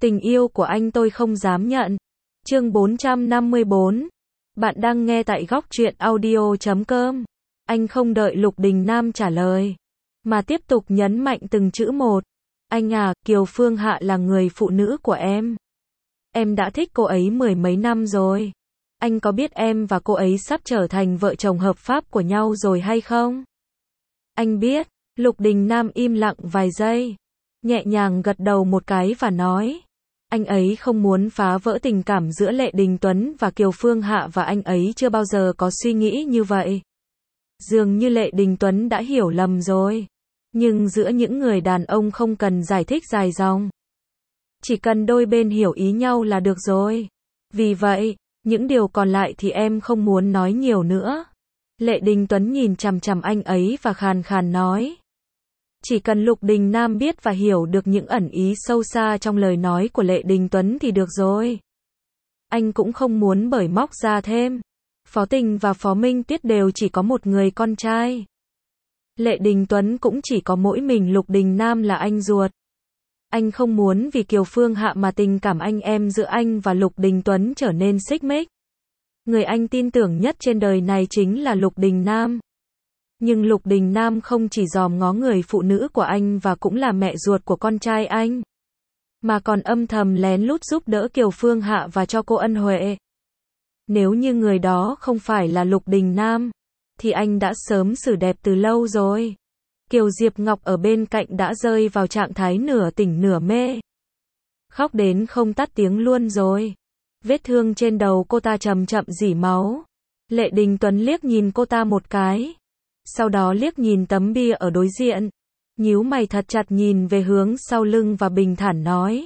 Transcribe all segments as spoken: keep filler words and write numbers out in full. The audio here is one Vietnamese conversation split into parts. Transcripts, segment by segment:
Tình yêu của anh tôi không dám nhận. Chương bốn trăm năm mươi bốn. Bạn đang nghe tại góc truyện audio chấm com. Anh không đợi Lục Đình Nam trả lời, mà tiếp tục nhấn mạnh từng chữ một. Anh à, Kiều Phương Hạ là người phụ nữ của em. Em đã thích cô ấy mười mấy năm rồi. Anh có biết em và cô ấy sắp trở thành vợ chồng hợp pháp của nhau rồi hay không? Anh biết. Lục Đình Nam im lặng vài giây, nhẹ nhàng gật đầu một cái và nói. Anh ấy không muốn phá vỡ tình cảm giữa Lệ Đình Tuấn và Kiều Phương Hạ và anh ấy chưa bao giờ có suy nghĩ như vậy. Dường như Lệ Đình Tuấn đã hiểu lầm rồi. Nhưng giữa những người đàn ông không cần giải thích dài dòng. Chỉ cần đôi bên hiểu ý nhau là được rồi. Vì vậy, những điều còn lại thì em không muốn nói nhiều nữa. Lệ Đình Tuấn nhìn chằm chằm anh ấy và khàn khàn nói. Chỉ cần Lục Đình Nam biết và hiểu được những ẩn ý sâu xa trong lời nói của Lệ Đình Tuấn thì được rồi. Anh cũng không muốn bởi móc ra thêm. Phó Tình và Phó Minh Tuyết đều chỉ có một người con trai. Lệ Đình Tuấn cũng chỉ có mỗi mình Lục Đình Nam là anh ruột. Anh không muốn vì Kiều Phương Hạ mà tình cảm anh em giữa anh và Lục Đình Tuấn trở nên xích mích. Người anh tin tưởng nhất trên đời này chính là Lục Đình Nam. Nhưng Lục Đình Nam không chỉ dòm ngó người phụ nữ của anh và cũng là mẹ ruột của con trai anh, mà còn âm thầm lén lút giúp đỡ Kiều Phương Hạ và cho cô ân huệ. Nếu như người đó không phải là Lục Đình Nam, thì anh đã sớm xử đẹp từ lâu rồi. Kiều Diệp Ngọc ở bên cạnh đã rơi vào trạng thái nửa tỉnh nửa mê. Khóc đến không tắt tiếng luôn rồi. Vết thương trên đầu cô ta chậm chậm rỉ máu. Lệ Đình Tuấn liếc nhìn cô ta một cái. Sau đó liếc nhìn tấm bia ở đối diện. Nhíu mày thật chặt nhìn về hướng sau lưng và bình thản nói.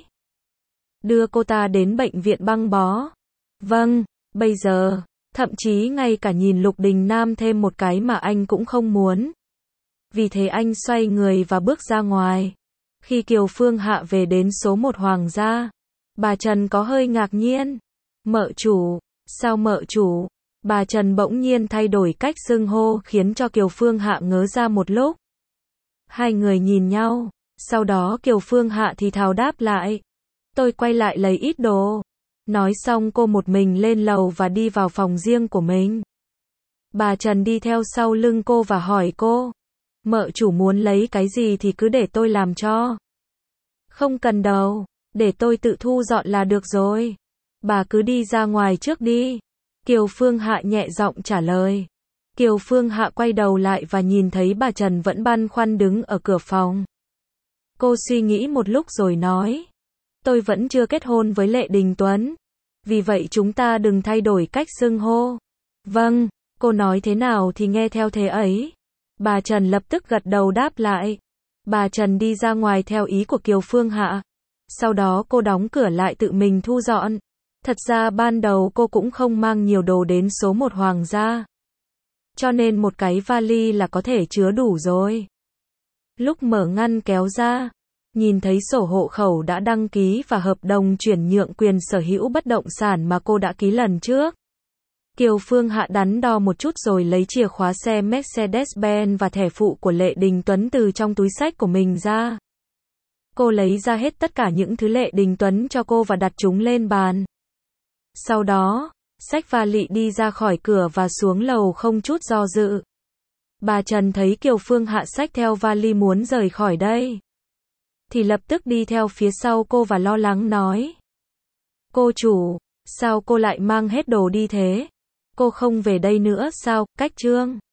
Đưa cô ta đến bệnh viện băng bó. Vâng, bây giờ, thậm chí ngay cả nhìn Lục Đình Nam thêm một cái mà anh cũng không muốn. Vì thế anh xoay người và bước ra ngoài. Khi Kiều Phương Hạ về đến số một Hoàng gia, bà Trần có hơi ngạc nhiên. Mợ chủ, sao mợ chủ? Bà Trần bỗng nhiên thay đổi cách xưng hô khiến cho Kiều Phương Hạ ngớ ra một lúc. Hai người nhìn nhau, sau đó Kiều Phương Hạ thì thào đáp lại. Tôi quay lại lấy ít đồ. Nói xong cô một mình lên lầu và đi vào phòng riêng của mình. Bà Trần đi theo sau lưng cô và hỏi cô. Mợ chủ muốn lấy cái gì thì cứ để tôi làm cho. Không cần đâu, để tôi tự thu dọn là được rồi. Bà cứ đi ra ngoài trước đi. Kiều Phương Hạ nhẹ giọng trả lời. Kiều Phương Hạ quay đầu lại và nhìn thấy bà Trần vẫn băn khoăn đứng ở cửa phòng. Cô suy nghĩ một lúc rồi nói. Tôi vẫn chưa kết hôn với Lệ Đình Tuấn. Vì vậy chúng ta đừng thay đổi cách xưng hô. Vâng, cô nói thế nào thì nghe theo thế ấy. Bà Trần lập tức gật đầu đáp lại. Bà Trần đi ra ngoài theo ý của Kiều Phương Hạ. Sau đó cô đóng cửa lại tự mình thu dọn. Thật ra ban đầu cô cũng không mang nhiều đồ đến số một Hoàng gia. Cho nên một cái vali là có thể chứa đủ rồi. Lúc mở ngăn kéo ra, nhìn thấy sổ hộ khẩu đã đăng ký và hợp đồng chuyển nhượng quyền sở hữu bất động sản mà cô đã ký lần trước. Kiều Phương Hạ đắn đo một chút rồi lấy chìa khóa xe Mercedes-Benz và thẻ phụ của Lệ Đình Tuấn từ trong túi xách của mình ra. Cô lấy ra hết tất cả những thứ Lệ Đình Tuấn cho cô và đặt chúng lên bàn. Sau đó, xách vali đi ra khỏi cửa và xuống lầu không chút do dự. Bà Trần thấy Kiều Phương Hạ xách theo vali muốn rời khỏi đây, thì lập tức đi theo phía sau cô và lo lắng nói. Cô chủ, sao cô lại mang hết đồ đi thế? Cô không về đây nữa sao? Cách Trương